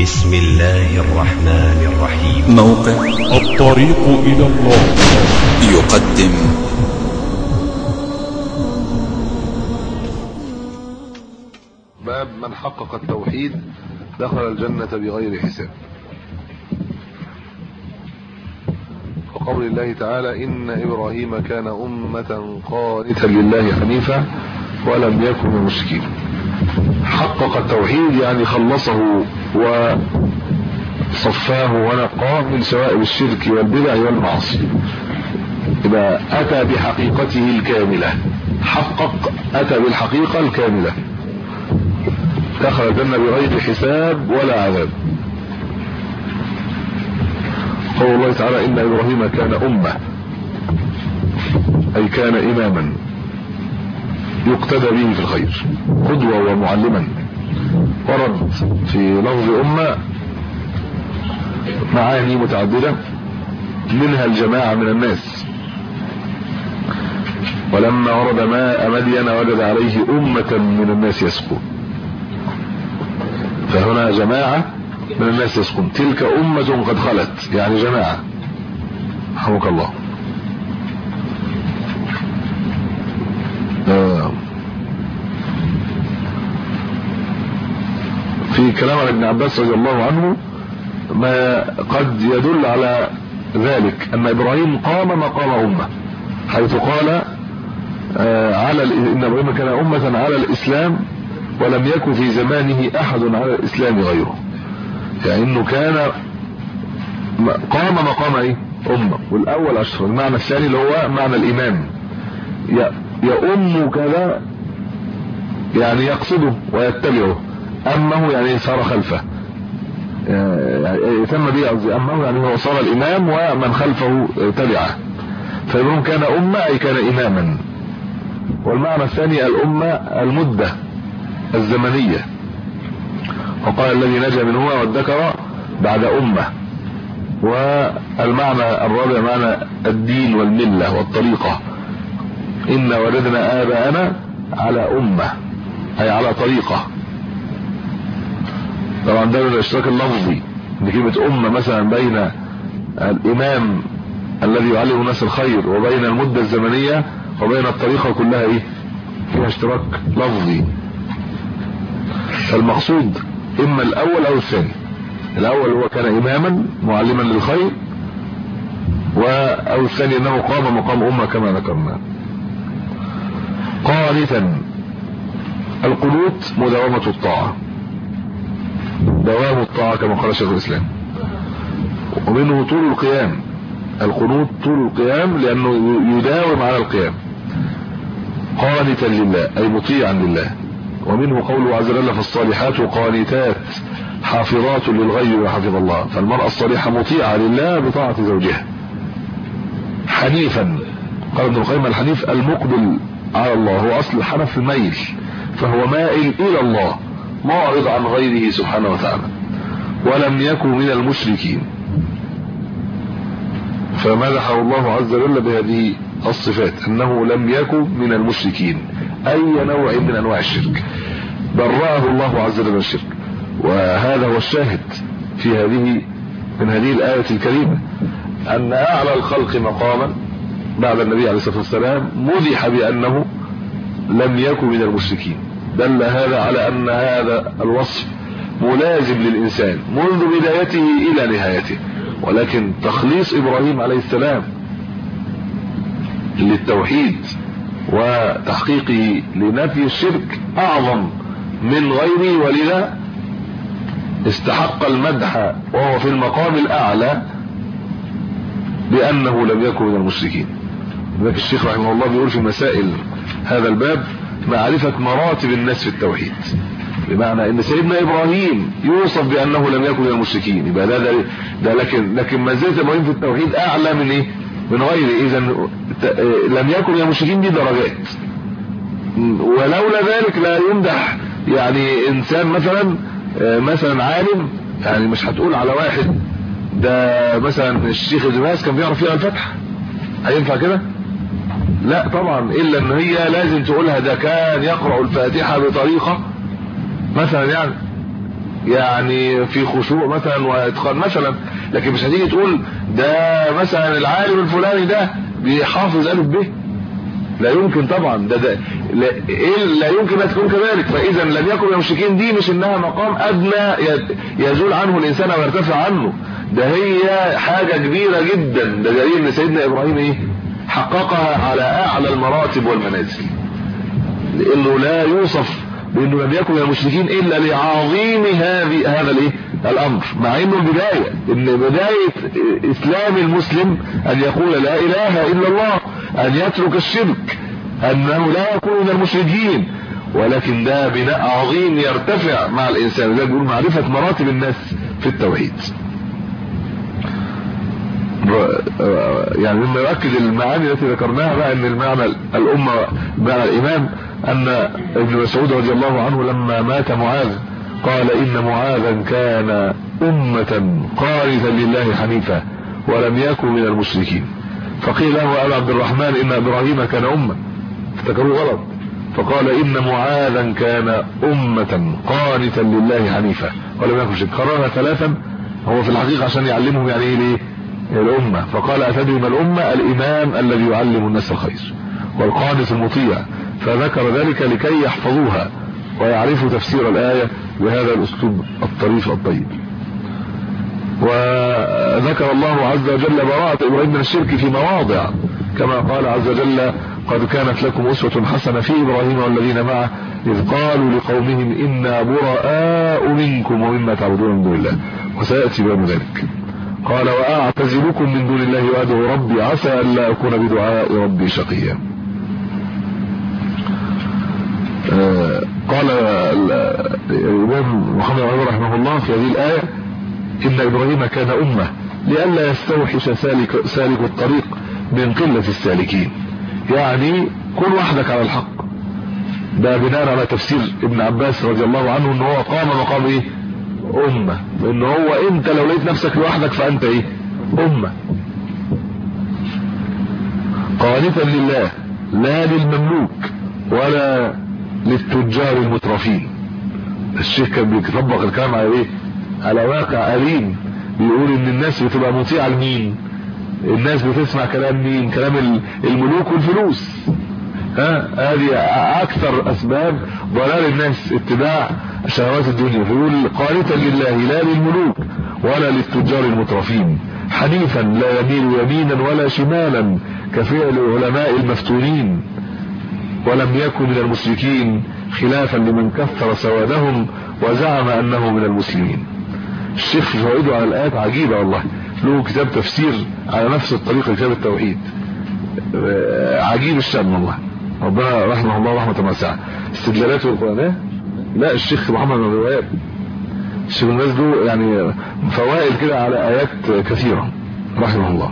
بسم الله الرحمن الرحيم. موقع الطريق إلى الله يقدم باب من حقق التوحيد دخل الجنة بغير حساب. وقول الله تعالى: إن إبراهيم كان أمة قانتا لله حنيفا ولم يكن من المشركين. حقق التوحيد يعني خلصه وصفاه ونقاه من شوائب الشرك والبدع والمعاصي، إذا أتى بحقيقته الكاملة، حقق أتى بالحقيقة الكاملة، دخل الجنة بغير حساب ولا عذاب. قول الله تعالى: إن إبراهيم كان أمة، أي كان إماما يقتدى به في الخير، قدوة ومعلما. ورد في لفظ أمة معاني متعددة، منها الجماعة من الناس. ولما ورد ماء مدين وجد عليه أمة من الناس يسقون، فهنا جماعة من الناس يسقون. تلك أمة قد خلت، يعني جماعة. رحمك الله. في كلام عن ابن عباس رضي الله عنه ما قد يدل على ذلك، أن إبراهيم قام مقام أمة، حيث قال إن إبراهيم كان أمة على الإسلام ولم يكن في زمانه أحد على الإسلام غيره. يعني إنه كان قام مقام أمة. والأول أشهر. المعنى الثاني اللي هو معنى الإمام، يؤم كذا يعني يقصده ويتبعه، أمه يعني صار خلفه، يعني يتم به قصدي. أمه يعني هو صار الإمام ومن خلفه تبعه. فإبراهيم كان أمة أي كان إماما. والمعنى الثاني الأمة المدة الزمنية. وقال: الذي نجا منهما وادكر بعد أمة. والمعنى الرابع معنى الدين والملة والطريقة. إن وجدنا آباءنا على أمة، أي على طريقة. طبعا ده من الاشتراك اللفظي، بكلمة أمة مثلا بين الإمام الذي يعلم الناس الخير وبين المدة الزمنية وبين الطريقة، كلها فيها اشتراك لفظي. فالمقصود إما الأول أو الثاني. الأول هو كان إماما معلما للخير، أو الثاني أنه قام مقام أمة كما ذكرنا. قانتا، القنوت مداومة الطاعة، دوام الطاعة كما قال شيخ الإسلام. ومنه طول القيام. القنوت طول القيام لأنه يداوم على القيام. قانتا لله أي مطيعا لله. ومنه قوله عز وجل: فالصالحات قانتات حافظات للغيب وحفظ الله. فالمرأة الصالحة مطيعة لله بطاعة زوجها. حنيفا، قال ابن القيم: الحنيف المقبل على الله. هو أصل الحنف الميل، فهو مائل إلى الله، معرض عن غيره سبحانه وتعالى. ولم يكن من المشركين، فمدحه الله عز وجل بهذه الصفات، أنه لم يكن من المشركين، أي نوع من أنواع الشرك، برأه الله عز وجل من الشرك. وهذا هو الشاهد في من هذه الآية الكريمة، أن أعلى الخلق مقاما بعد النبي عليه الصلاة والسلام مدح بأنه لم يكن من المشركين. دل هذا على أن هذا الوصف ملازم للإنسان منذ بدايته إلى نهايته. ولكن تخليص إبراهيم عليه السلام للتوحيد وتحقيقه لنفي الشرك أعظم من غيره، ولذا استحق المدح وهو في المقام الأعلى بأنه لم يكن من المشركين. لذلك الشيخ رحمه الله بيقول في مسائل هذا الباب: معرفة مراتب الناس في التوحيد، بمعنى ان سيدنا ابراهيم يوصف بانه لم يكن من المشركين، يبقى ده لكن منزلة ابراهيم في التوحيد اعلى من غيره. اذا لم يكن من المشركين دي درجات. ولولا ذلك لا يمدح يعني انسان مثلا عالم، يعني مش هتقول على واحد ده مثلا الشيخ ابن باز كان بيعرف يقرا الفاتحه، هينفع كده؟ لا طبعا، الا ان هي لازم تقولها ده كان يقرأ الفاتحة بطريقة مثلا يعني يعني في خشوع مثلا واتقان مثلا، لكن مش هتيجي تقول ده مثلا العالم الفلاني ده بيحافظ الف ب، لا يمكن طبعا. ده لا يمكن ان تكون كذلك. فاذا لم يكن من المشركين دي مش انها مقام ادنى يزول عنه الانسان ويرتفع عنه، ده هي حاجه كبيره جدا. ده دليل ان سيدنا ابراهيم ايه حققها على اعلى المراتب والمنازل، لانه لا يوصف بانه لم يكن من المشركين الا لعظيم هذا الايه الامر، مع انه البدايه ان بدايه اسلام المسلم ان يقول لا اله الا الله، ان يترك الشرك، انه لا يكون من المشركين. ولكن ده بناء عظيم يرتفع مع الانسان، ده بيقول معرفه مراتب الناس في التوحيد. يعني مما يؤكد المعاني التي ذكرناها بقى ان المعنى الامه معنى الايمان، ان ابن مسعود رضي الله عنه لما مات معاذ قال ان معاذا كان امه قانتا لله حنيفا ولم يكن من المشركين. فقيل له ابا عبد الرحمن ان ابراهيم كان امه، افتكروه غلط، فقال ان معاذا كان امه قانتا لله حنيفا ولم يكن مشركا. كررها ثلاثا هو في الحقيقه عشان يعلمهم يعني ايه ليه الامه. فقال اتدري ما الامه؟ الامام الذي يعلم الناس الخير والقانت المطيع، فذكر ذلك لكي يحفظوها ويعرفوا تفسير الايه بهذا الاسلوب الطريف الطيب. وذكر الله عز وجل براءة ابراهيم من الشرك في مواضع، كما قال عز وجل قد كانت لكم اسوة حسنة في ابراهيم والذين معه اذ قالوا لقومهم انا براء منكم ومما تعبدون من دون الله، وسياتي بيان ذلك. قال واعتزلكم من دون الله وادعو ربي عسى ان لا اكون بدعاء ربي شقيا. قال الامام محمد علي رحمه الله في هذه الايه ان ابراهيم كان امه لئلا يستوحش سالك الطريق من قله السالكين، يعني كن وحدك على الحق. ده بناء على تفسير ابن عباس رضي الله عنه ان هو قام مقام ايه امه، ان هو انت لو لقيت نفسك لوحدك فانت ايه امه قانتا لله لا للمملوك ولا للتجار المترفين. الشيخ كان بيطبق الكلام على ايه على واقع أليم، بيقول ان الناس بتبقى مطيعه لمين؟ الناس بتسمع كلام مين؟ كلام الملوك والفلوس. هذه اكثر اسباب ضلال الناس اتباع شهوات الدنيا. فيقول قانتا لله لا للملوك ولا للتجار المترفين حنيفا لا يميل يمينا ولا شمالا كفعل العلماء المفتونين ولم يكن من المشركين خلافا لمن كثر سوادهم وزعم انه من المسلمين. الشيخ في فوائده على الايات عجيبه والله، له كتاب تفسير على نفس الطريقه كتاب التوحيد عجيب الشأن والله، ربنا رحمه الله رحمه واسعه. استدلالاته القرآنية لا الشيخ محمد بن الوهاب الشيخ الناس له يعني فوائد كده على ايات كثيره رحمه الله.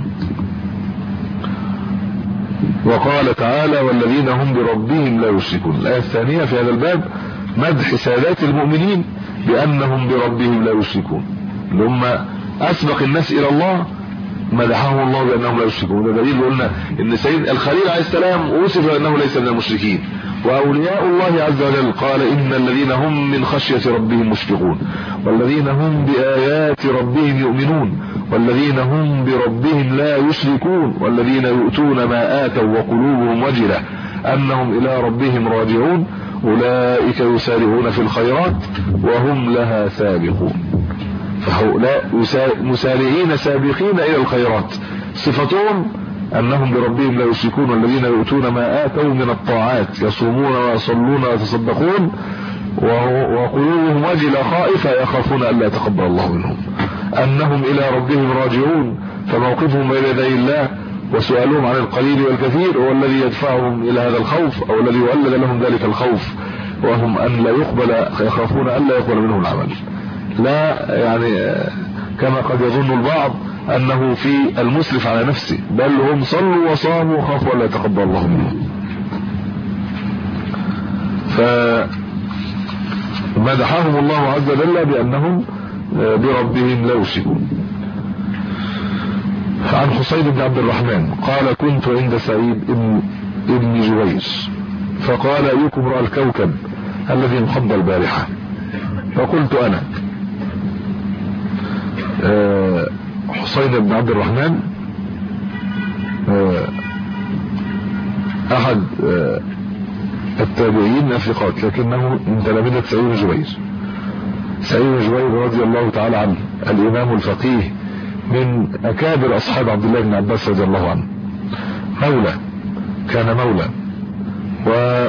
وقال تعالى والذين هم بربهم لا يشركون. الآية الثانية في هذا الباب مدح سادات المؤمنين بأنهم بربهم لا يشركون، اللي هم أسبق الناس إلى الله مدحهم الله بأنهم لا يشركون. ده دليل قلنا إن سيد الخليل عليه السلام وصف أنه ليس من المشركين. وأولياء الله عز وجل قال إن الذين هم من خشية ربهم مشفقون والذين هم بآيات ربهم يؤمنون والذين هم بربهم لا يشركون والذين يؤتون ما آتوا وقلوبهم وجلة أنهم إلى ربهم راجعون أولئك يسارعون في الخيرات وهم لها سابقون. فهؤلاء مسارعين سابقين إلى الخيرات، صفتهم أنهم بربهم لا يشركون والذين يؤتون ما آتوا من الطاعات يصومون ويصلون ويتصدقون وقلوبهم وجلة خائفة يخافون ألا يتقبل الله منهم أنهم إلى ربهم راجعون. فموقفهم بين يدي الله وسؤالهم عن القليل والكثير هو الذي يدفعهم إلى هذا الخوف أو الذي ولد لهم ذلك الخوف، وهم أن لا يقبل يخافون ألا يقبل منهم العمل. لا يعني كما قد يظن البعض أنه في المسرف على نفسه، بل هم صلوا وصاموا وخافوا ألا يتقبل الله منهم. فمدحهم الله عز وجل بأنهم بربهم لا يشركون. عن حسين بن عبد الرحمن قال كنت عند سعيد ابن جبير فقال أيكم رأى الكوكب الذي انقض البارحة؟ فقلت أنا، حسين بن عبد الرحمن احد التابعين الثقات، لكنه من تلامذة سعيد بن جبير. سعيد بن جبير رضي الله تعالى عنه الامام الفقيه من اكابر اصحاب عبد الله بن عباس رضي الله عنه، مولى، كان مولى، و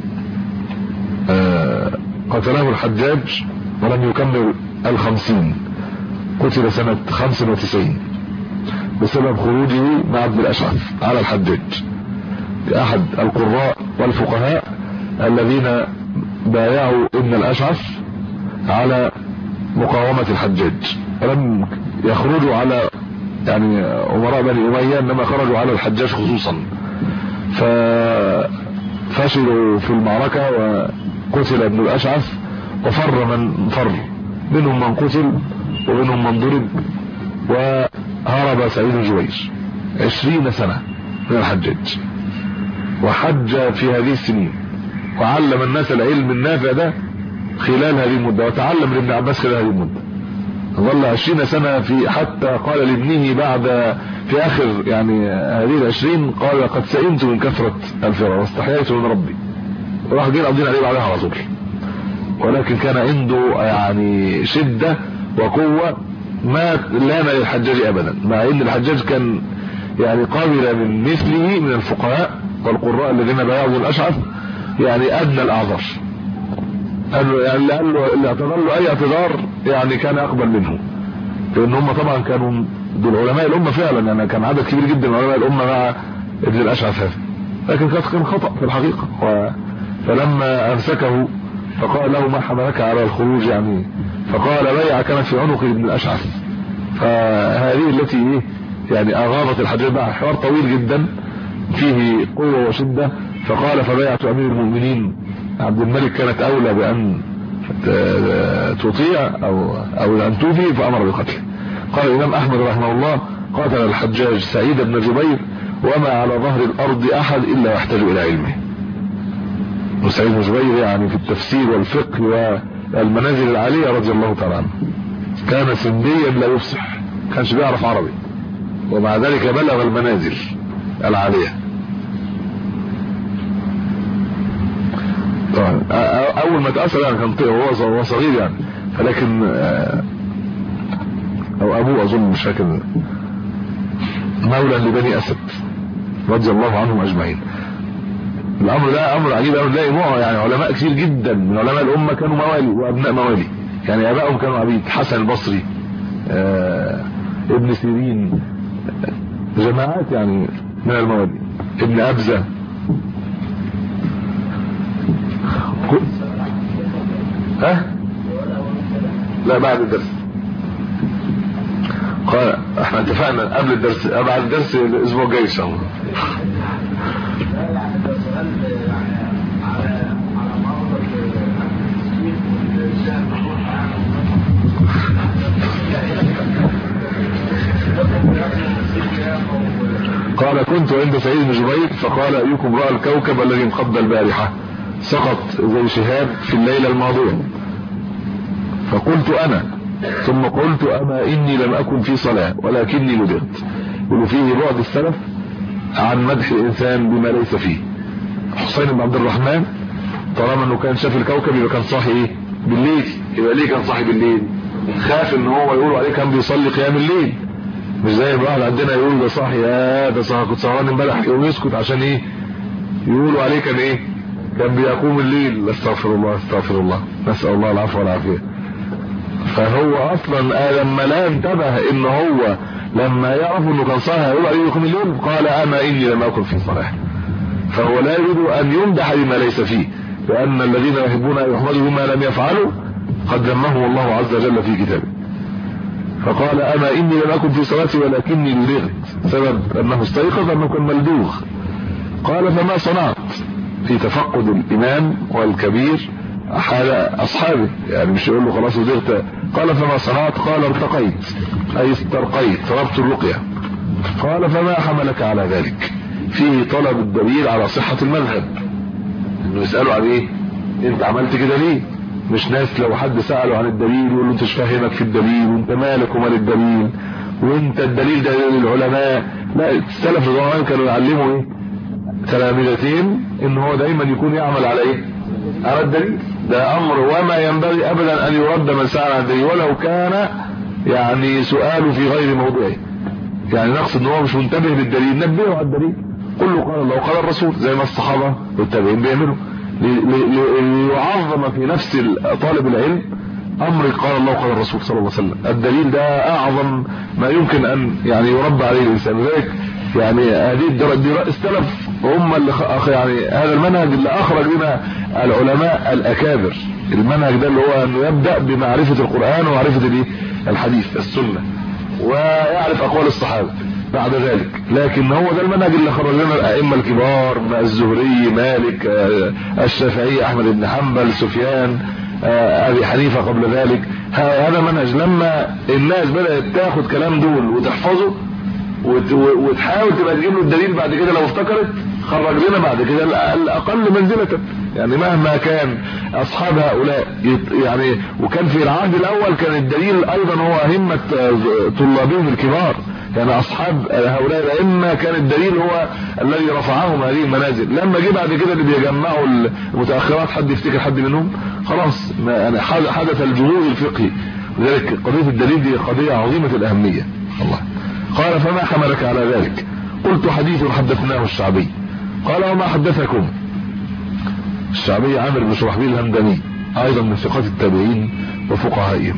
قتله الحجاج ولم يكمل 50، قتل سنة 95 بسبب خروجه مع عبد الاشعث على الحجاج، احد القراء والفقهاء الذين بايعوا ابن الاشعث على مقاومة الحجاج، ولم يخرجوا على يعني امراء بني امية، انما خرجوا على الحجاج خصوصا، ففشلوا في المعركة وقتل ابن الاشعث، وفر من فر، منهم من قتل ومنهم من ضرب، وهرب سعيد بن جبير 20 سنة من الحجاج، وحج في هذه السنين، وعلم الناس العلم النافع ده خلال هذه المدة، وتعلم ابن عباس خلال هذه المدة، ظل 20 سنة في، حتى قال لابنه بعد في اخر يعني هذه ال20 قال قد سئمت من كثرة الفرار واستحييت من ربي، وراح جاي قضينا عليه بعدها على طول، ولكن كان عنده يعني شدة وقوة ما لان للحجاج ابدا، مع ان الحجاج كان يعني قابل من مثله من الفقهاء والقراء الذين بايعوا الاشعث يعني ادنى الاعذار، قال له يعني اللي اعتذر له اي اعتذار يعني كان اقبل منه، لان هم طبعا كانوا دول علماء الامه فعلا، يعني كان عدد كبير جدا من علماء الامه مع ابن الاشعث هذا، لكن كان خطأ في الحقيقة. فلما امسكه فقال له ما حملك على الخروج يعني، فقال بيعة كانت في عنق ابن الاشعث، فهذه التي يعني اغاضت الحجاج بقى حوار طويل جدا فيه قوة وشدة، فقال فبيعة امير المؤمنين عبد الملك كانت اولى بان تطيع او ان توفي، فامر بقتله. قال الامام احمد رحمه الله قاتل الحجاج سعيد بن جبير وما على ظهر الارض احد الا يحتاج الى علمه. وسعيد بن جبير يعني في التفسير والفقه والمنازل العالية رضي الله تعالى عنه، كان سنديا لا يفصح، كانش بيعرف عربي، ومع ذلك بلغ المنازل العالية. طبعا اول ما تأثر يعني كان وهو صغير يعني، فلكن او ابوه اظن مش فاكر، مولى لبني اسد رضي الله عنهم اجمعين. الامر ده امر عجيب قوي، نلاقي يعني علماء كثير جدا من علماء الامه كانوا موالي وابناء موالي، يعني ابائهم كانوا عبيد، حسن البصري، ابن سيرين، جماعات يعني من الموالي، ابن ابزه. لا بعد الدرس، قال احنا اتفقنا قبل الدرس، بعد الدرس الاسبوع الجاي ان شاء الله. قال كنت عند سعيد بن جبير فقال ايكم راى الكوكب الذي انقض البارحه سقط زي شهاب في الليله الماضيه، فقلت انا، ثم قلت اما اني لم اكن في صلاه ولكني لدغت. وفيه بعد السلف عن مدح الانسان بما ليس فيه. حسين بن عبد الرحمن طالما انه كان شاف الكوكب يبقى كان صاحي بالليل، يبقى ليه كان صاحي بالليل؟ خاف ان هو يقولوا عليه كان بيصلي قيام الليل، مش زي الواحد عندنا يقول ده صاحي، ده صاحي كنت سهران امبارح، يقوم يسكت عشان يقولوا عليه كان كان بيقوم الليل. استغفر الله استغفر الله، نسأل الله العفو والعافية. فهو اصلا لما لا انتبه ان هو لما يعرف انه كان صاحي يقول عليه يقوم الليل، قال اما اني لم اكن في صلاة. فهو لا يريد ان يمدح بما ليس فيه، لان الذين يحبون ان يحمدوا بما لم يفعلوا قد ذمهم الله عز وجل في كتابه. فقال اما اني لم اكن في صلاتي ولكني لدغت، سبب انه استيقظ انه كان ملدوغ. قال فما صنعت؟ في تفقد الامام والكبير حال اصحابه، يعني مش يقول له خلاص لدغت. قال فما صنعت؟ قال ارتقيت اي استرقيت، طلبت الرقية. قال فما حملك على ذلك؟ فيه طلب الدليل على صحة المذهب، انه يسأله عن انت عملت كده ليه؟ مش ناس لو حد سأله عن الدليل يقول له انت مش فاهمك في الدليل وانت مالك ومال الدليل وانت الدليل ده للعلماء. لا، السلف الزمان كانوا يعلموا ايه تلامذتين ان هو دايما يكون يعمل على ايه على الدليل. ده امر وما ينبغي ابدا ان يرد من سأل عن الدليل ولو كان يعني سؤاله في غير موضوعه. يعني نقصد ان هو مش منتبه للدليل نبهه على الدليل، قل له قال الله وقال الرسول زي ما الصحابه والتابعين بيعملوا ليعظم في نفس طالب العلم امر قال الله وقال الرسول صلى الله عليه وسلم. الدليل ده اعظم ما يمكن ان يعني يربى عليه الانسان. لذلك يعني هذه السلف هم اللي يعني هذا المنهج اللي اخرج لنا العلماء الاكابر. المنهج ده اللي هو انه يبدا بمعرفه القران ومعرفه الحديث السنه ويعرف اقوال الصحابه بعد ذلك. لكن هو ده المنهج اللي خرج لنا الائمه الكبار، الزهري، مالك، الشافعي، احمد بن حنبل، سفيان، ابي حنيفه قبل ذلك. هذا منهج. لما الناس بدات تاخد كلام دول وتحفظه وتحاول تبقى تجيب له الدليل بعد كده لو افتكرت، خرج لنا بعد كده الاقل منزله. يعني مهما كان اصحاب هؤلاء يعني، وكان في العهد الاول كان الدليل ايضا هو همه طلابهم الكبار. يعني اصحاب هؤلاء الائمه كان الدليل هو الذي رفعهم هذه المنازل. لما جه بعد كده اللي بيجمعوا المتاخرات، حد يفتكر حد منهم، خلاص يعني حدث الجهود الفقهي. لذلك قضيه الدليل دي قضيه عظيمه الاهميه. الله قال فما حملك على ذلك؟ قلت حديث حدثناه الشعبي. قال وما حدثكم؟ الشعبي عامر بن شرحبيل الهمداني ايضا من ثقات التابعين وفقهائهم.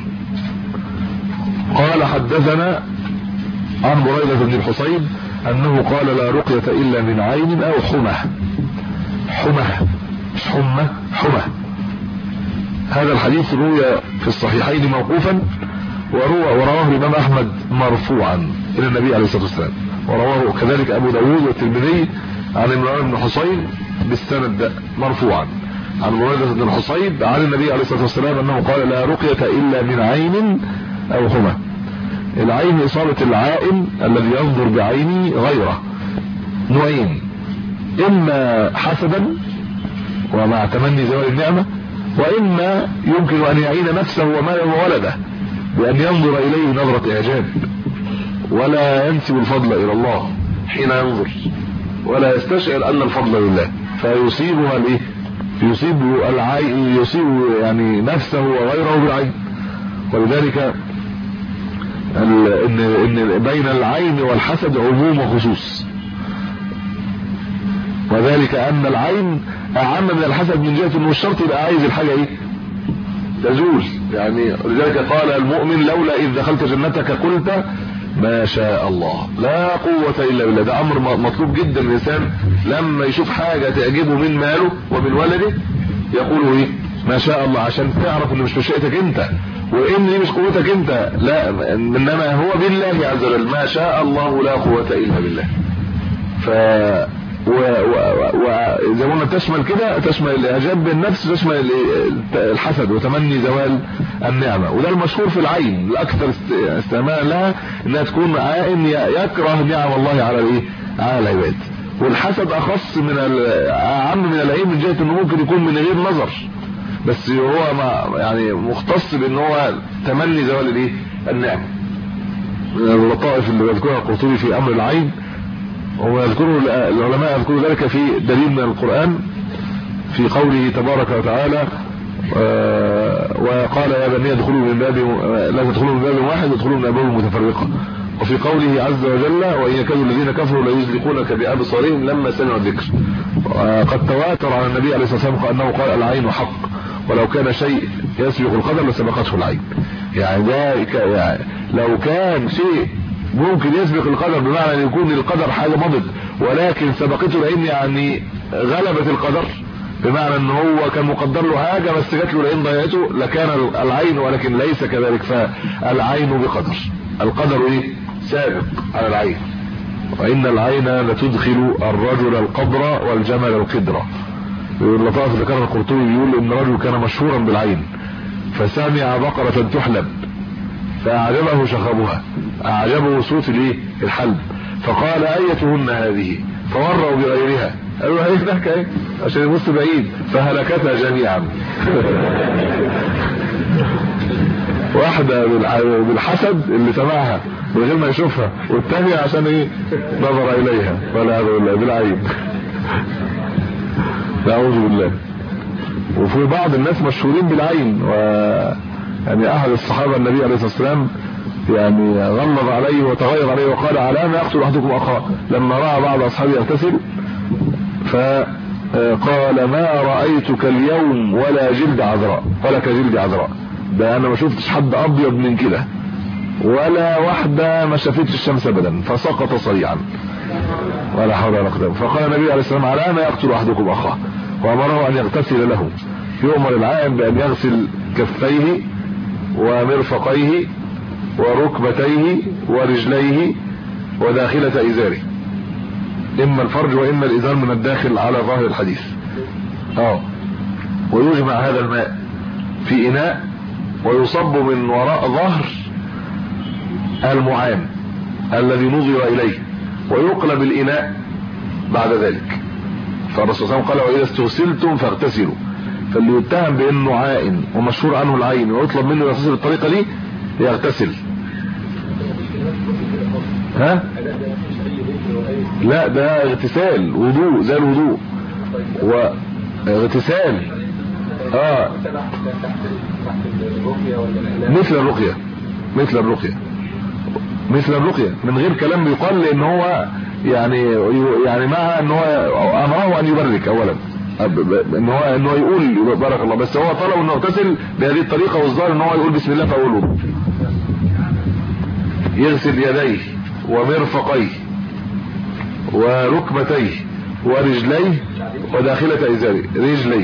قال حدثنا عن بريدة بن الحصيب انه قال لا رقية الا من عين او حمى. حمى مش حمى، حمى. هذا الحديث روي في الصحيحين موقوفا ورواه الامام احمد مرفوعا الى النبي عليه الصلاه والسلام، ورواه كذلك ابو داود والترمذي عن عمران بن حصين بالسند ده مرفوعا عن بريدة بن الحصيب عن النبي عليه الصلاه والسلام انه قال لا رقية الا من عين او حمى. العين اصابة العائن الذي ينظر بعينه غيره. نوعين، اما حسدا ومع تمني زوال النعمة، واما يمكن ان يعين نفسه وماله وولده بان ينظر اليه نظرة اعجاب ولا ينسب الفضل الى الله حين ينظر ولا يستشعر ان الفضل لله، فيصيبها الايه؟ يصيب العين، يصيب يعني نفسه وغيره بالعين. ولذلك ان بين العين والحسد عموم وخصوص، وذلك ان العين اعم من الحسد من جهه انه الشرط يبقى عايز الحاجه ايه تزول. يعني لذلك قال المؤمن لولا اذ دخلت جنتك قلت ما شاء الله لا قوه الا بالله. ده امر مطلوب جدا. الانسان لما يشوف حاجه تعجبه من ماله ومن ولده يقول ايه ما شاء الله، عشان تعرف ان مش مشيئتك انت وان دي مش قوتك انت، لا انما هو بالله عز وجل. ما شاء الله لا قوه الا بالله. ف وزي ما قلنا تشمل كده، تشمل الاعجاب بالنفس، تشمل الحسد وتمني زوال النعمه. وده المشهور في العين الاكثر استعمالا لها انها تكون عائن يكره نعم الله على الايه على العباد. والحسد اخص من اعم من العين من جهه انه ممكن يكون من غير نظر، بس هو يعني مختص بان هو تمني زوال الايه النعمه. من اللطائف اللي بيذكرها القرطبي في امر العين، هو يذكره العلماء يذكروا ذلك في دليل من القرآن في قوله تبارك وتعالى وقال يا بني ادخلوا من باب لا تدخلوا من باب واحد وادخلوا من ابواب متفرقه. وفي قوله عز وجل وان يكاد الذين كفروا ليزلقونك بابصارهم لما سمعوا الذكر. قد تواتر عن النبي عليه الصلاه والسلام انه قال العين حق ولو كان شيء يسبق القدر لسبقته العين. يعني ده يعني لو كان شيء ممكن يسبق القدر بمعنى ان يكون القدر حاجه مضت ولكن سبقته العين، يعني غلبت القدر بمعنى ان هو كان مقدر له حاجه بس جات له العين ضيعته لكان العين، ولكن ليس كذلك. فالعين بقدر، القدر ايه سابق على العين. وان العين لتدخل الرجل القبر والجمل القدر. اللطائف اللي كان القرطبي بيقول ان الرجل كان مشهورا بالعين فسمع بقره تحلب فاعجبه شخبها، اعجبه صوت الايه الحلب، فقال ايتهن هذه فوروا بغيرها، قالوا هي هناك ايه عشان يبص بعيد، فهلكتها جميعا. واحدة بالحسد اللي سمعها من غير ما يشوفها، والثانية عشان ايه؟ نظر اليها والعياذ بالله بالعين. نعوذ بالله. وفي بعض الناس مشهورين بالعين، يعني احد الصحابة النبي عليه الصلاة والسلام يعني غلظ عليه وتغير عليه وقال على ما يقتل احدكم اخاه، لما راى بعض اصحابه يغتسل فقال ما رايتك اليوم ولا جلد عذراء ولا كجلد عذراء، ده انا ما شفتش حد ابيض من كده ولا واحده ما شافتش الشمس ابدا، فسقط صريعا ولا حول ولا قوه. فقال النبي عليه الصلاه والسلام على ما يقتل احدكم اخاه، وامره ان يغتسل له. يؤمر العائم بان يغسل كفيه ومرفقيه وركبتيه ورجليه وداخلة ازاره، اما الفرج واما الازار من الداخل على ظاهر الحديث. ويجمع هذا الماء في اناء ويصب من وراء ظهر المعان الذي نظر اليه ويقلب الاناء بعد ذلك. فالرسول صلى الله عليه وسلم قال واذا استغسلتم فاغتسلوا. فاللي يتهم بانه عائن ومشهور عنه العين ويطلب منه يغتسل بالطريقه دي يغتسل. ها؟ لا ده اغتسال وضوء زي الوضوء واغتسال. مثل الرقية من غير كلام بيقال، لان هو يعني مع ان هو امره ان يبرك اولا ان هو يقول بارك الله، بس هو طلب انه يغتسل بهذه الطريقه، والظاهر ان هو يقول بسم الله في اول وضوء. يغسل يديه ومرفقيه وركبتيه ورجليه وداخلة ازاره. رجليه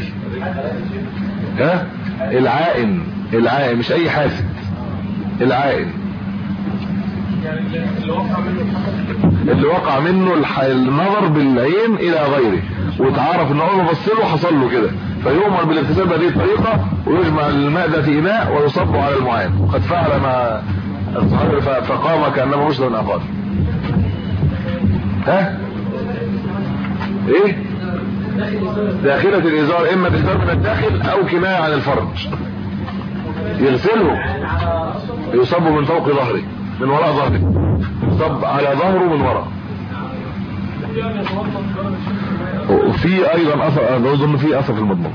العائن مش اي حاسد، العائن اللي وقع منه النظر بالعين الى غيره وتعرف ان اول ما بص له حصل له كده، فيؤمر بالاغتسال بهذه الطريقه ويجمع الماء ده في اناء ويصب على المعان. وقد فعل مع الصحابه فقام كانما مشرب اخر. ها ايه؟ داخلة الازار اما بالازار من الداخل او كناية عن الفرج. يغسله يصب من فوق ظهره من وراء ظهره، يصب على ظهره من وراء. وفي ايضا اثر، انا اظن في اثر في المضمضة.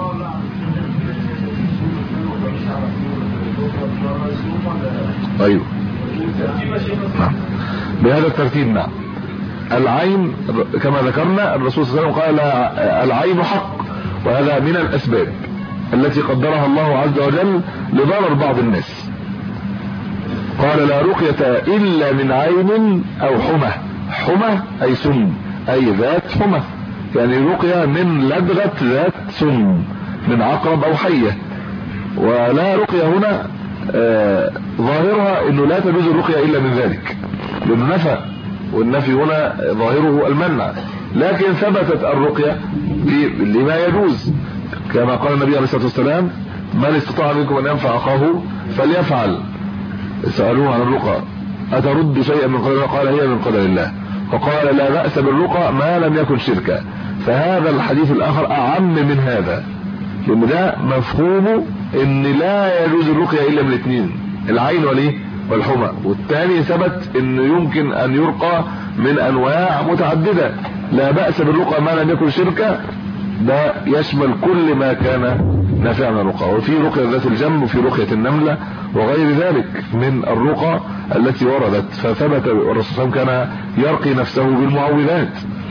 ايوه نعم بهذا الترتيب. نعم العين كما ذكرنا الرسول صلى الله عليه وسلم قال العين حق، وهذا من الاسباب التي قدرها الله عز وجل لضرر بعض الناس. قال لا رقية الا من عين او حمى اي سم، اي ذات حمى، يعني رقية من لدغة ذات سم من عقرب او حية. ولا رقية هنا ظاهرها انه لا تجوز الرقية الا من ذلك لانه نفى، والنفي هنا ظاهره المنع، لكن ثبتت الرقية لما يجوز كما قال النبي عليه الصلاة والسلام من استطاع منكم ان ينفع اخاه فليفعل. سألوه عن الرقى اترد شيئا من قدر الله؟ قال هي من قدر الله. وقال لا بأس بالرقى ما لم يكن شركا. فهذا الحديث الاخر اعم من هذا، لان ده مفهومه ان لا يجوز الرقية الا من الاثنين، العين والحمى. والثاني ثبت انه يمكن ان يرقى من انواع متعددة. لا بأس بالرقى ما لم يكن شركا، ده يشمل كل ما كان نافعا من الرقى. وفي رقية ذات الجنب وفي رقية النملة وغير ذلك من الرقى التي وردت. فثبت الرسول صلى الله عليه وسلم كان يرقي نفسه بالمعوذات،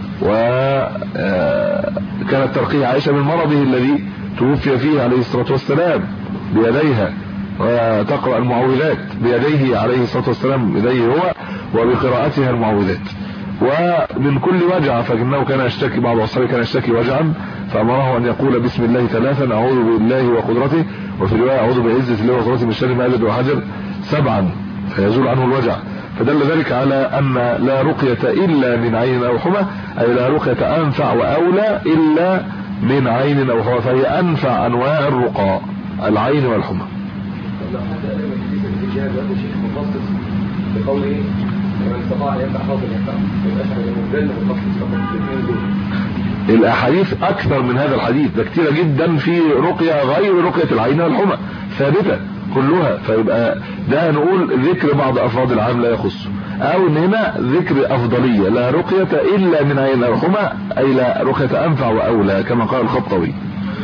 وكانت ترقيه عائشة من مرضه الذي توفي فيه عليه الصلاة والسلام بيديها، وتقرأ المعوذات بيديه عليه الصلاة والسلام، بيديه هو وبقراءتها المعوذات. ومن كل وجع، فإنه كان يشتكي، بعض أصحابه كان يشتكي وجعا فأمره أن يقول بسم الله 3 أعوذ بالله وقدرته، وفي رواية أعوذ بعزة الله وقدرته من شر ما يلد وحجر 7 فيزول عنه الوجع. فدل ذلك على أن لا رقية إلا من عين أو حمى، أي لا رقية أنفع وأولى إلا من عين أو حمى، فهي أنفع أنواع الرقى العين والحمى. الاحاديث اكثر من هذا الحديث، ده كتيرة جدا في رقية غير رقية العين والحمى ثابتة، كلها، فيبقى ده نقول ذكر بعض افراد العام لا يخص، او ان هنا ذكر افضليه لا رقيه الا من عين الحمى، اي لا رقيه انفع واولى كما قال الخطابي.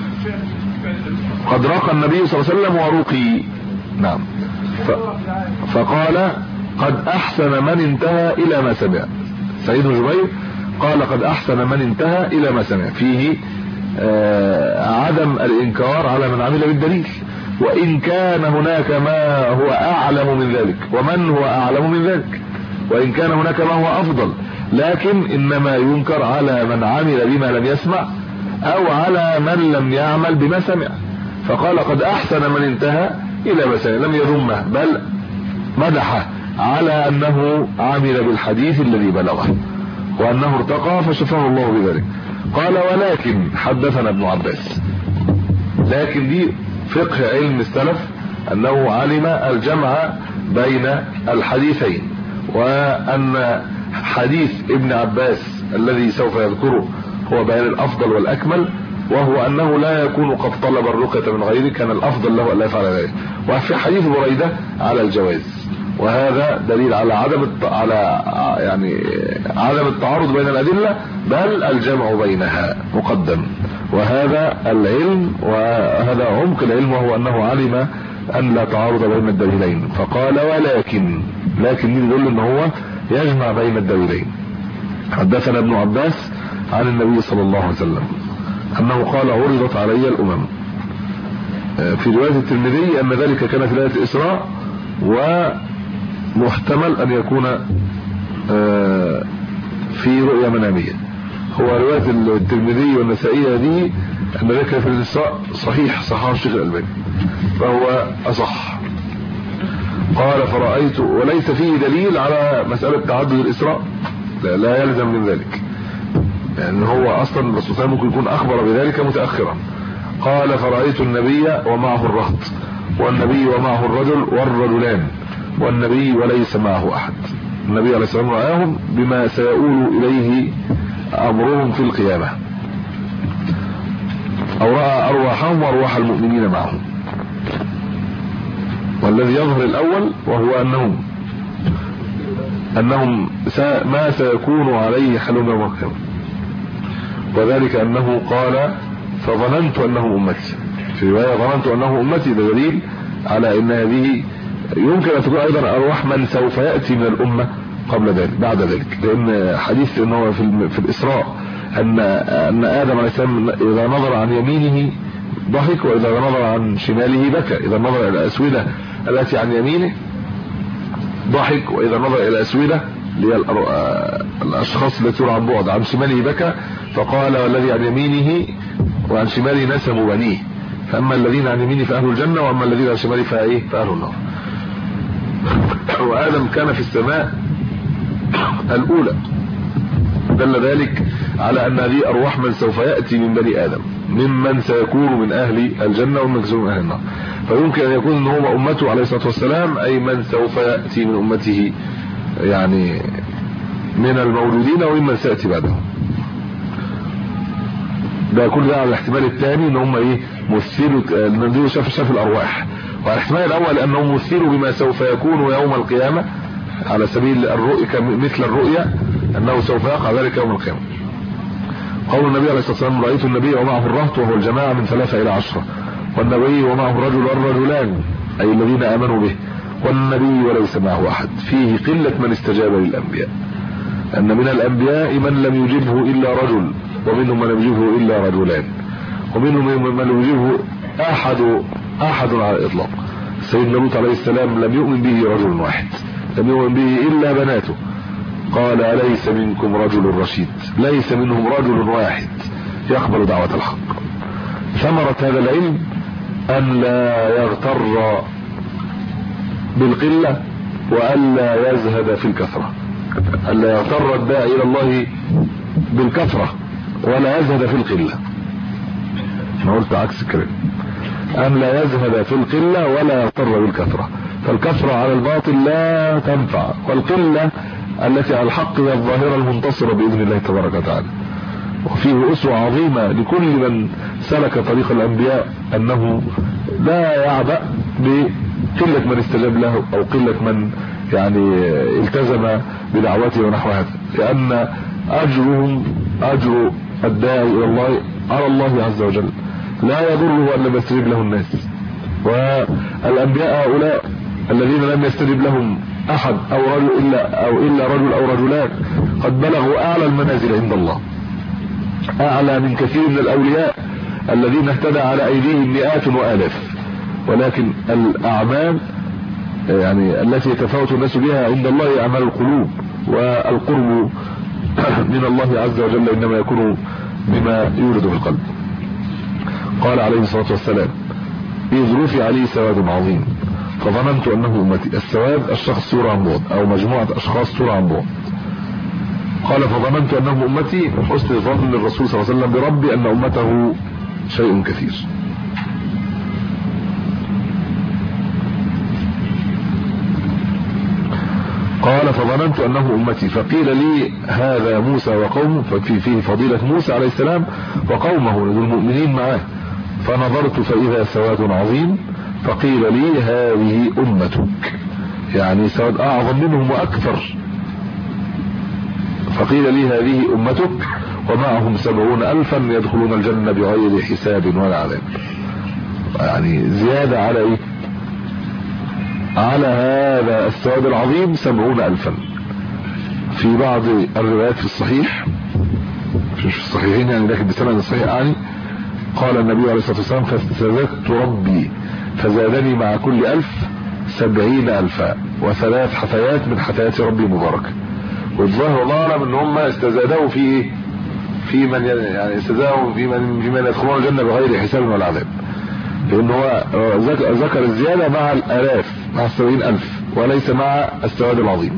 قد رقى النبي صلى الله عليه وسلم ورقي. نعم. فقال قد احسن من انتهى الى ما سمع. سيد جبير قال قد احسن من انتهى الى ما سمع، فيه عدم الانكار على من عمل بالدليل، وان كان هناك ما هو اعلم من ذلك ومن هو اعلم من ذلك، وان كان هناك ما هو افضل، لكن انما ينكر على من عمل بما لم يسمع او على من لم يعمل بما سمع. فقال قد احسن من انتهى الى ما سمع، لم يذمه بل مدحه على انه عمل بالحديث الذي بلغه وانه ارتقى فشفاه الله بذلك. قال ولكن حدثنا ابن عباس، لكن دي فقه علم السلف انه علم الجمع بين الحديثين، وان حديث ابن عباس الذي سوف يذكره هو بيان الافضل والاكمل، وهو انه لا يكون قد طلب الرقية من غيره، كان الافضل له ان لا يفعل ذلك. وفي حديث بريدة على الجواز، وهذا دليل على عدم التعارض بين الادله، بل الجمع بينها مقدم. وهذا العلم وهذا عمق العلم، وهو انه علم ان لا تعارض بين الدليلين. فقال ولكن يدل ان هو يجمع بين الدليلين. حدثنا ابن عباس عن النبي صلى الله عليه وسلم انه قال عرضت علي الامم. في روايه الترمذي ان ذلك كان في ليله الاسراء، ومحتمل ان يكون في رؤيا مناميه. هو روايه الترمذي والنسائي دي ان ذلك في الاسراء صححه الشيخ الألباني فهو اصح. قال فرأيت، وليس فيه دليل على مسألة تعدد الإسراء، لا يلزم من ذلك، لأن هو أصلا الرسول صلى الله عليه وسلم ممكن يكون أخبر بذلك متأخرا. قال فرأيت النبي ومعه الرهط، والنبي ومعه الرجل والرجلان، والنبي وليس معه أحد. النبي عليه الصلاة والسلام رآهم بما سيؤول إليه أمرهم في القيامة، أو رأى أرواحهم وأرواح المؤمنين معهم. والذي يظهر الأول وهو أنهم ما سيكون عليه حال يوم القيامة، وذلك أنه قال فظننت أنه أمتي، في رواية ظننت أنه أمتي. ده دليل على أن هذه يمكن أن تكون أيضا أرواح من سوف يأتي من الأمة قبل ذلك بعد ذلك، لأن حديث أنه في الإسراء أن آدم عليه السلام إذا نظر عن يمينه ضحك، وإذا نظر عن شماله بكى. إذا نظر إلى الأسودة التي عن يمينه ضحك، وإذا نظر إلى الأسودة اللي هي الأشخاص التي ترى عن بعد عن شماله بكى. فقال والذي عن يمينه وعن شماله نسموا بنيه، فأما الذين عن يمينه فأهل الجنة، وأما الذين عن شماله فأهل النار. وآدم كان في السماء الأولى، دل ذلك على أن هذه أرواح من سوف يأتي من بني آدم، ممن سيكون من أهل الجنة ومن سيكون من أهل النار. فيمكن أن يكون أنه هو أمته عليه الصلاة والسلام، أي من سوف يأتي من أمته، يعني من المولودين وممن سيأتي بعدهم. ده كل ده على الاحتمال الثاني، ان هم مثلوا المنزل شاف الارواح. والاحتمال الاول انهم مثلوا بما سوف يكون يوم القيامه على سبيل الرؤيه، مثل الرؤيا انه سوف يقع ذلك يوم القيامه. قول النبي عليه الصلاه والسلام رايت النبي ومعه الرهط، وهو الجماعه من 3 إلى 10، والنبي ومعه الرجل والرجلان اي الذين امنوا به، والنبي وليس معه احد. فيه قله من استجاب للانبياء، ان من الانبياء من لم يجبه الا رجل، ومنهم من يجبه الا رجلان، ومنهم من يجبه احد على الاطلاق. سيدنا لوط عليه السلام لم يؤمن به رجل واحد، لم يؤمن به الا بناته. قال أليس منكم رجل رشيد، ليس منهم رجل واحد يقبل دعوة الحق. ثمرة هذا العلم أن لا يغتر بالقلة، وألا يزهد في الكثرة. ألا يغتر الداعي إلى الله بالكثرة ولا يزهد في القلة. أنا قلت عكس الكلام، أن لا يزهد في القلة ولا يغتر بالكثرة. فالكثرة على الباطل لا تنفع، والقلة التي على الحق هي الظاهرة المنتصرة بإذن الله تبارك وتعالى. وفيه أسوة عظيمة لكل من سلك طريق الأنبياء، أنه لا يعبأ قلة من استجاب له او قلة من يعني التزم بدعوته ونحو هذا، لان اجرهم اجر الداعي الى الله على الله عز وجل، لا يضره ان لم يستجب له الناس. والانبياء هؤلاء الذين لم يستجب لهم احد او رجل الا رجل او رجلان قد بلغوا اعلى المنازل عند الله، اعلى من كثير من الاولياء الذين اهتدى على ايديهم مئات والاف. ولكن الاعمال يعني التي يتفاوت الناس بها عند الله اعمال القلوب، والقرب من الله عز وجل انما يكون بما يولد في القلب. قال عليه الصلاة والسلام: إذ رفع لي سواد عظيم فظننت انه امتي. السواد الشخص صورة عن بعد او مجموعة اشخاص صورة عن بعد. قال: فظننت انه امتي، من حسن ظن الرسول صلى الله عليه وسلم بربي ان امته شيء كثير. قال: فظننت انه امتي فقيل لي هذا موسى وقومه، فيه فضيلة موسى عليه السلام وقومه المؤمنين معه. فنظرت فاذا سواد عظيم فقيل لي هذه امتك، يعني سواد اعظم منهم واكثر. فقيل لي هذه امتك ومعهم 70,000 يدخلون الجنة بغير حساب ولا عذاب. يعني زيادة على ايه؟ على هذا السواد العظيم 70,000. في بعض الروايات في الصحيح، مش في الصحيحين يعني لكن بسند الصحيح يعني، قال النبي عليه الصلاة والسلام: فاستزدت ربي فزادني مع كل 1000 70,000 وثلاث حثيات من حثيات ربي مباركة. والظاهر والله اعلم ان هم استزادوا في من يعني استزادوا في من يدخلون الجنة بغير حساب ولا عذاب، لان هو ذكر الزيادة مع الالاف، مع 70,000 وليس مع السواد العظيم.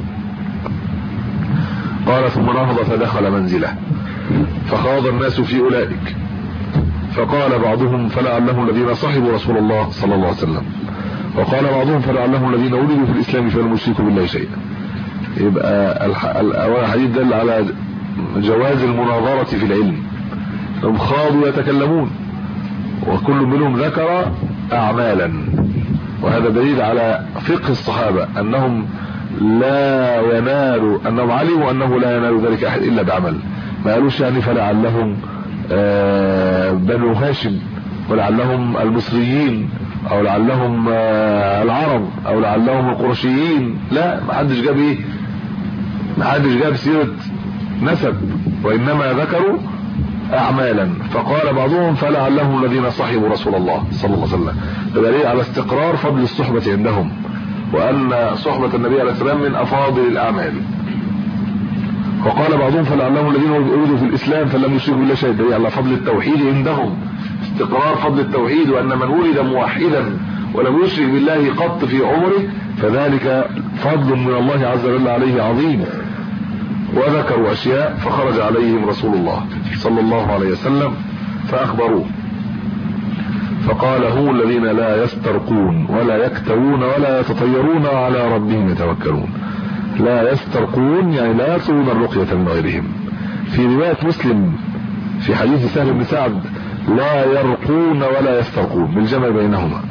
قال: ثم نهض فدخل منزله فخاض الناس في اولئك، فقال بعضهم: فلعلهم الذين صحبوا رسول الله صلى الله عليه وسلم، وقال بعضهم: فلعلهم الذين ولدوا في الاسلام فلم يشركوا بالله شيئا. يبقى الحديث دل على جواز المناظرة في العلم. هم خاضوا يتكلمون وكل منهم ذكر اعمالا، وهذا دليل على فقه الصحابة انهم لا ينالوا، انهم علموا انه لا ينال ذلك احد الا بعمل. ما قالوش يعني فلعلهم بنو هاشم ولعلهم المصريين او لعلهم العرب او لعلهم القرشيين، لا، ما حدش جاب ايه، ما حدش جاب سيرة نسب، وانما ذكروا اعمالا. فقال بعضهم: فلعلهم الذين صحبوا رسول الله صلى الله عليه وسلم. دليل على استقرار فضل الصحبة عندهم، وان صحبة النبي عليه السلام من افاضل الاعمال. وقال بعضهم: فلعلهم الذين ولدوا في الاسلام فلم يشركوا بالله شيئا. دليل على فضل التوحيد عندهم، استقرار فضل التوحيد، وان من ولد موحدا ولم يشرك بالله قط في عمره فذلك فضل من الله عز وجل عليه عظيم. وذكروا اشياء فخرج عليهم رسول الله صلى الله عليه وسلم فاخبروه، فقال: هم الذين لا يسترقون ولا يكتوون ولا يتطيرون على ربهم يتوكلون. لا يسترقون يعني لا يطلبون الرقية من غيرهم. في رواية مسلم في حديث سهل بن سعد: لا يرقون ولا يسترقون، بالجمع بينهما،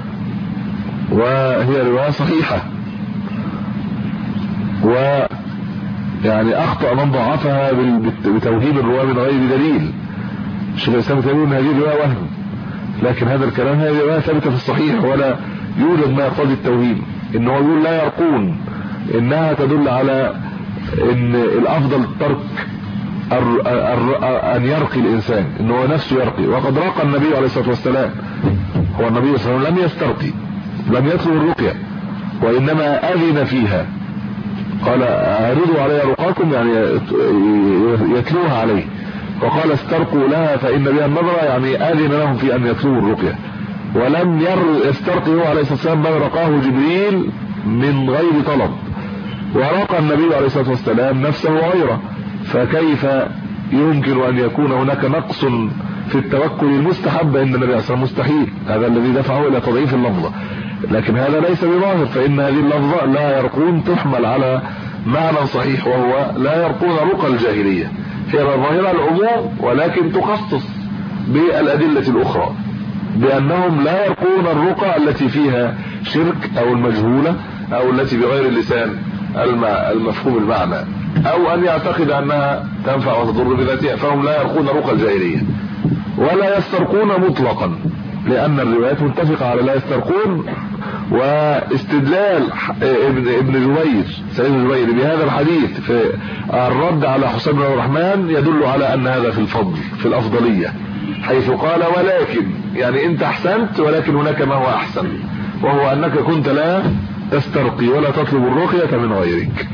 وهي رواية صحيحة. ويعني اخطأ من ضعفها بتوهيم الرواة من غير دليل. الشيخ الاسلام يقول ان هذه رواية وهم، لكن هذا الكلام هذه رواية ثابتة في الصحيح ولا يوجد ما يقتضي التوهيم. انه يقول لا يرقون انها تدل على ان الافضل ترك ان يرقي الانسان، انه نفسه يرقي، وقد رقى النبي عليه الصلاة والسلام. هو النبي صلى الله عليه وسلم لم يسترقي، لم يطلب الرقية، وانما اذن فيها. قال: اعرضوا علي رقاكم، يعني يتلوها عليه. وقال: استرقوا لها فان بها النظرة، يعني اذن لهم في ان يتلووا الرقية. ولم يسترقي هو عليه الصلاة والسلام، بل رقاه جبريل من غير طلب، ورقى النبي عليه الصلاة والسلام نفسه وغيره. فكيف يمكن ان يكون هناك نقص في التوكل المستحب عند النبي عليه الصلاة والسلام؟ مستحيل. هذا الذي دفعه الى تضعيف اللفظة، لكن هذا ليس بظاهر، فان هذه اللفظة لا يرقون تحمل على معنى صحيح، وهو لا يرقون رقى الجاهلية. هي ظاهرة العموم ولكن تخصص بالأدلة الأخرى. بأنهم لا يرقون الرقى التي فيها شرك أو المجهولة أو التي بغير اللسان المفهوم المعنى، أو أن يعتقد أنها تنفع وتضر بذاتها، فهم لا يرقون رقى الجاهلية ولا يسترقون مطلقا، لأن الروايات متفقة على لا يسترقون. واستدلال ابن جبير سعيد بن جبير بهذا الحديث في الرد على حسين بن الرحمن يدل على أن هذا في الفضل في الأفضلية، حيث قال ولكن، يعني انت احسنت ولكن هناك ما هو احسن، وهو انك كنت لا تسترقي ولا تطلب الرقية من غيرك،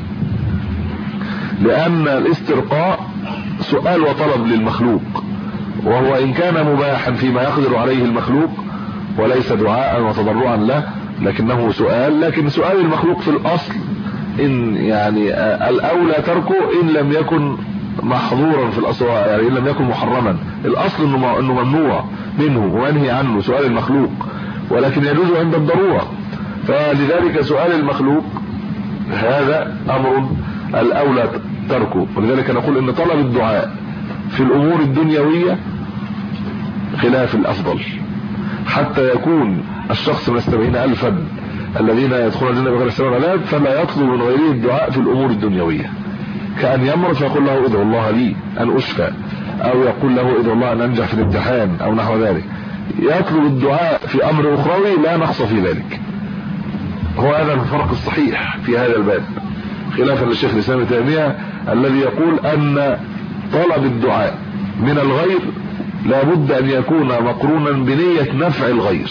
لان الاسترقاء سؤال وطلب للمخلوق، وهو ان كان مباحا فيما يقدر عليه المخلوق وليس دعاء وتضرعا له، لكنه سؤال. لكن سؤال المخلوق في الاصل ان يعني الاولى تركه ان لم يكن محظورا في الاصل، يعني ان لم يكن محرما، الاصل انه ممنوع منه ومنهي عنه سؤال المخلوق، ولكن يجوز عند الضرورة. فلذلك سؤال المخلوق هذا امر الاولى تركه، ولذلك نقول ان طلب الدعاء في الامور الدنيوية خلاف الافضل، حتى يكون الشخص من 70,000 الذين يدخلون الجنة بغير حساب ولا عذاب، فلا يطلب من غيره الدعاء في الامور الدنيوية، كأن يمرض فيقول له ادعو الله لي ان اشفى، او يقول له ادعو الله ان انجح في الامتحان او نحو ذلك. يطلب الدعاء في امر اخروي لا نقص في ذلك. هو هذا الفرق الصحيح في هذا الباب، خلافا للشيخ الاسلام ابن تيمية الذي يقول ان طلب الدعاء من الغير لابد ان يكون مقرونا بنية نفع الغير،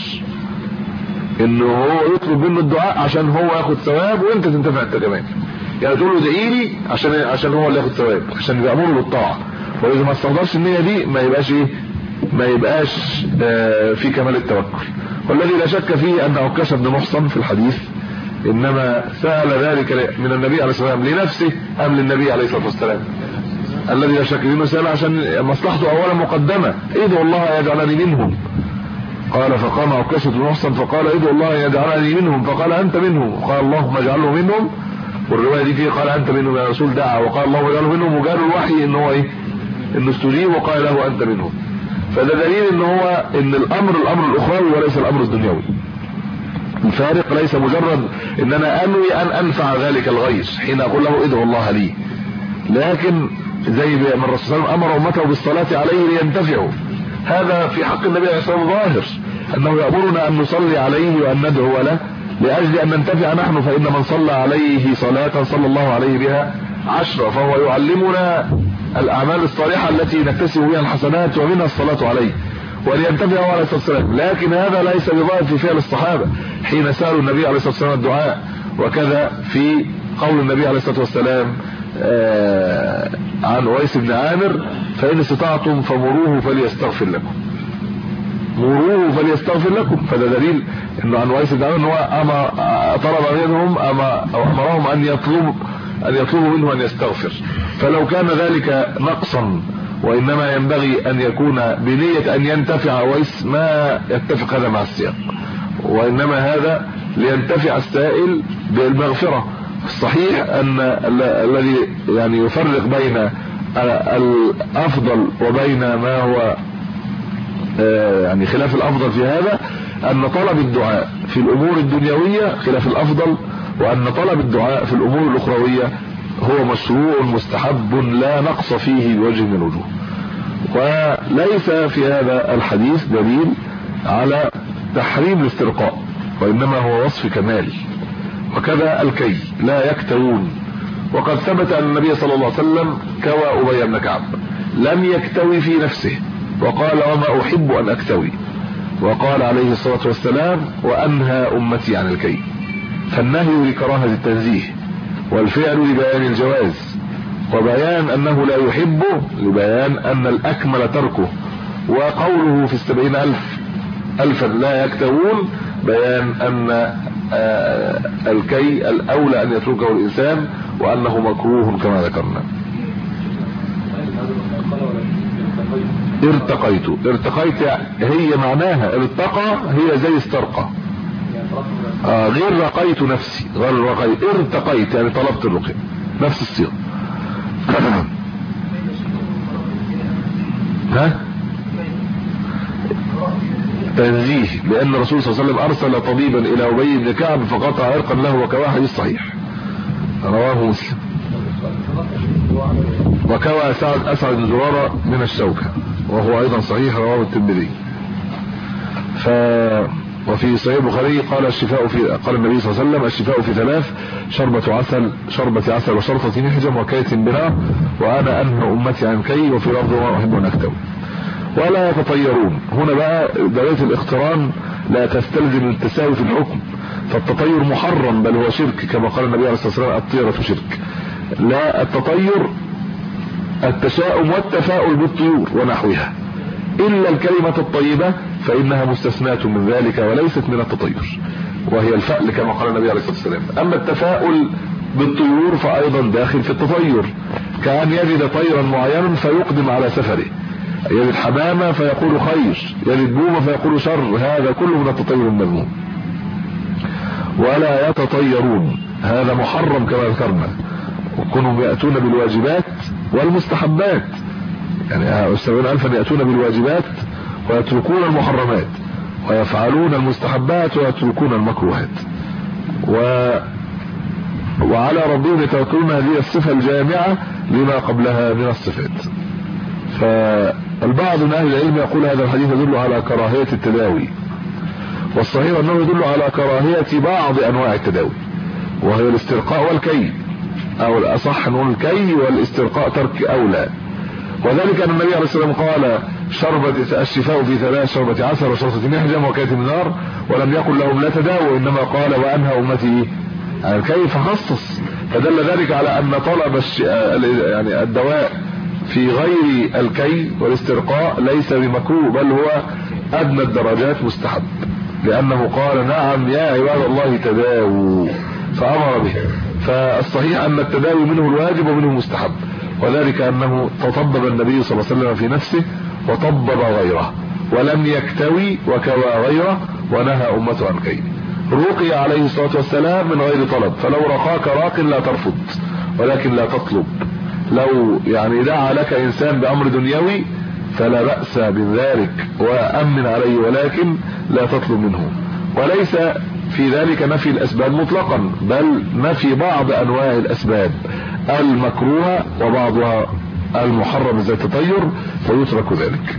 انه هو يطلب منه الدعاء عشان هو ياخد ثواب وانت تنتفع انت كمان، يعني تقول له ادعي لي عشان هو اللي ياخد ثواب، عشان يامره بالطاعه. واذا ما استحضرش النيه دي ما يبقاش في كمال التوكل. والذي لا شك فيه ان عكاشة بن محصن في الحديث انما سأل ذلك من النبي عليه الصلاه والسلام لنفسه ام للنبي عليه الصلاه والسلام؟ الذي لا شك فيه سأل عشان مصلحته اولا مقدمه، ادعو الله يجعلني منهم. قال فقام عكاشة بن محصن فقال ادعو الله يجعلني منهم، فقال انت منهم، قال اللهم اجعله منهم. والروايه دي فيه قال انت منهم يا رسول، دعا وقال الله اجعله منهم، وجاله الوحي ان هو انه استجيب وقال له انت منهم. فده دليل ان الامر الاخروي وليس الامر الدنيوي. الفارق ليس مجرد ان انا انوي ان انفع ذلك الغير حين اقول له ادعو الله لي، لكن زي ما الرسول صلى الله عليه وسلم امر امته بالصلاه عليه لينتفعوا، هذا في حق النبي عليه الصلاه والسلام ظاهر، انه يامرنا ان نصلي عليه وان ندعو له لاجل ان ننتفع نحن، فان من صلى عليه صلاه صلى الله عليه بها 10، فهو يعلمنا الاعمال الصالحه التي نكتسب بها الحسنات ومنها الصلاه عليه ولينتفع هو عليه الصلاه والسلام. لكن هذا ليس بظاهر في فعل الصحابه حين سالوا النبي عليه الصلاه والسلام الدعاء، وكذا في قول النبي عليه الصلاه والسلام عن ويس بن عامر فان استطعتم فمروه فليستغفر لكم، مروه فليستغفر لكم. فده دليل انه عن ويس بن عامر ان هو طلب منهم او امرهم ان يطلبوا منه ان يستغفر. فلو كان ذلك نقصا وانما ينبغي ان يكون بنية ان ينتفع ويس ما يتفق هذا مع السياق، وانما هذا لينتفع السائل بالمغفرة. الصحيح ان الذي يعني يفرق بين الافضل وبين ما هو يعني خلاف الافضل في هذا ان طلب الدعاء في الامور الدنيوية خلاف الافضل، وان طلب الدعاء في الامور الاخروية هو مشروع مستحب لا نقص فيه بوجه من الوجوه. وليس في هذا الحديث دليل على تحريم الاسترقاء، وانما هو وصف كمال. وكذا الكي لا يكتوون، وقد ثبت ان النبي صلى الله عليه وسلم كوى ابي بن كعب، لم يكتوي في نفسه وقال وما احب ان اكتوي، وقال عليه الصلاة والسلام وانهى امتي عن الكي. فالنهي لكراهة التنزيه، والفعل لبيان الجواز، وبيان انه لا يحبه لبيان ان الاكمل تركه. وقوله في 70,000 لا يكتوون بيان ان الكي الاولى ان يتركه الانسان وانه مكروه كما ذكرنا. ارتقيت هي معناها ارتقى، هي زي استرقى، غير رقيت نفسي، غير رقيت، ارتقيت يعني طلبت الرقي، نفس الصيغه. ها تنزيه، لأن الرسول صلى الله عليه وسلم أرسل طبيبا إلى أبي بن كعب فقطع عرقا له وكواه، حديث صحيح رواه مسلم. وكوى أسعد بن زرارة من الشوكة وهو أيضا صحيح رواه الترمذي. وفي صحيح البخاري قال النبي صلى الله عليه وسلم الشفاء في 3: شربة عسل وشرطة محجم وكيت بنار وأنا أنهى أمتي عن كي، وفي لفظ وأحب أن أكتوي. ولا يتطيرون. هنا بقى دلالة الاقتران لا تستلزم التساوي في الحكم، فالتطير محرم بل هو شرك، كما قال النبي عليه الصلاة والسلام الطيرة شرك. لا، التطير التشاؤم والتفاؤل بالطيور ونحوها، إلا الكلمة الطيبة فإنها مستثناة من ذلك وليست من التطير، وهي الفأل كما قال النبي عليه الصلاة والسلام. أما التفاؤل بالطيور فأيضا داخل في التطير، كأن يجد طيرا معينا فيقدم على سفره، يجد حمامة فيقول خير، يجد بومة فيقول شر، هذا كله من التطير المذموم. ولا يتطيرون، هذا محرم كما ذكرنا، وكونوا يأتون بالواجبات والمستحبات، يعني 70,000 يأتون بالواجبات ويتركون المحرمات، ويفعلون المستحبات ويتركون المكروهات، وعلى ربهم يتوكلون. هذه الصفة الجامعة لما قبلها من الصفات. فالبعض من أهل العلم يقول هذا الحديث يدل على كراهية التداوي، والصحيح أنه يدل على كراهية بعض أنواع التداوي، وهي الاسترقاء والكي، أو الأصح نقول الكي والاسترقاء ترك أولى. وذلك أن النبي عليه الصلاة والسلام قال الشفاء في 3: شربة عسل وشرطة محجم وكيت من نار، ولم يقل لهم لا تداووا، إنما قال وأنهى أمتي عن الكي فخصص. فدل ذلك على أن طلب يعني الدواء في غير الكي والاسترقاء ليس بمكروه، بل هو أدنى الدرجات مستحب، لأنه قال نعم يا عباد الله تداووا فأمر به. فالصحيح أن التداوي منه الواجب ومنه المستحب، وذلك أنه تطبب النبي صلى الله عليه وسلم في نفسه وطبب غيره، ولم يكتوي وكوى غيره، ونهى أمته عن كي. رقي عليه الصلاة والسلام من غير طلب، فلو رقاك راق لا ترفض ولكن لا تطلب. لو يعني دعا لك إنسان بأمر دنيوي فلا بأس بذلك وأمن عليه، ولكن لا تطلب منه. وليس في ذلك نفي الأسباب مطلقا، بل نفي بعض أنواع الأسباب المكروهة وبعضها المحرم زي التطير، ويترك ذلك.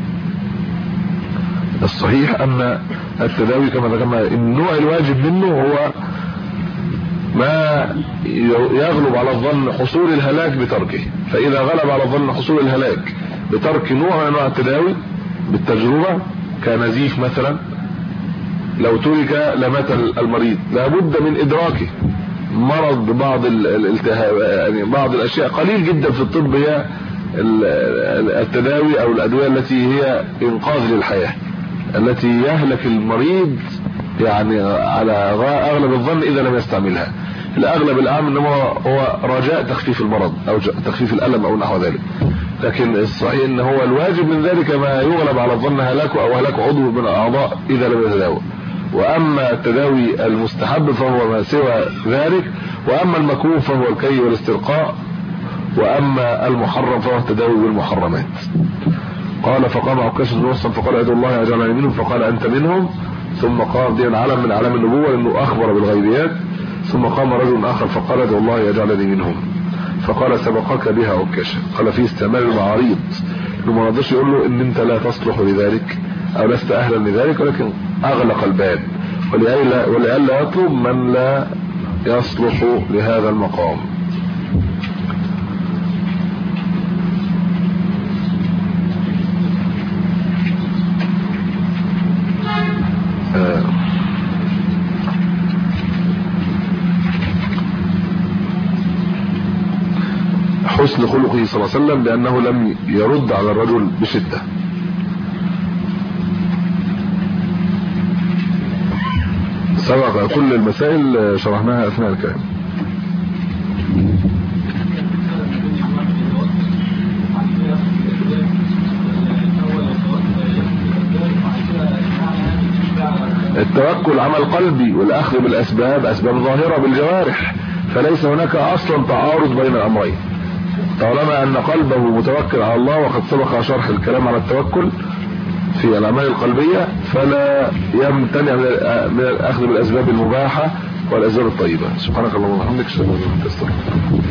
الصحيح أن التداوي كما ذكرنا النوع الواجب منه هو ما يغلب على الظن حصول الهلاك بتركه، فإذا غلب على الظن حصول الهلاك بترك نوع من أنواع التداوي بالتجربة كنزيف مثلا، لو ترك لمات المريض، لابد من إدراكه مرض بعض الالتهاب، يعني بعض الأشياء قليل جدا في الطب هي التداوي أو الأدوية التي هي إنقاذ للحياة، التي يهلك المريض يعني على أغلب الظن إذا لم يستعملها. الأغلب العام إنما هو رجاء تخفيف المرض أو تخفيف الألم أو نحو ذلك، لكن الصحيح إن هو الواجب من ذلك ما يغلب على الظن هلاكه أو هلاك عضو من الأعضاء إذا لم يتداوى. وأما التداوي المستحب فهو ما سوى ذلك، وأما المكروه فهو الكي والاسترقاء، وأما المحرم فهو التداوي بالمحرمات. قال فقام عكاش بن محصن فقال ادعو الله يجعلني منهم، فقال أنت منهم. ثم قام دين علم من علم النبوة لأنه أخبر بالغيبيات. ثم قام رجل آخر فقال ادعو الله يجعلني منهم، فقال سبقك بها عكاشة. قال في استعمال المعاريض، انه ما رضيش يقول له ان انت لا تصلح لذلك او لست اهلا لذلك، ولكن اغلق الباب ولئلا يطلب من لا يصلح لهذا المقام. حسن خلقه صلى الله عليه وسلم بأنه لم يرد على الرجل بشدة. سبق كل المسائل شرحناها أثناء الكلام. التوكل عمل قلبي، والأخذ بالأسباب أسباب ظاهرة بالجوارح، فليس هناك أصلا تعارض بين الأمرين طالما أن قلبه متوكل على الله. وقد سبق شرح الكلام على التوكل في الأعمال القلبية فلا يمتنع من الأخذ بالأسباب المباحة والأسباب الطيبة. سبحانك اللهم وبحمدك، اشهد ان لا اله الا انت، استغفرك.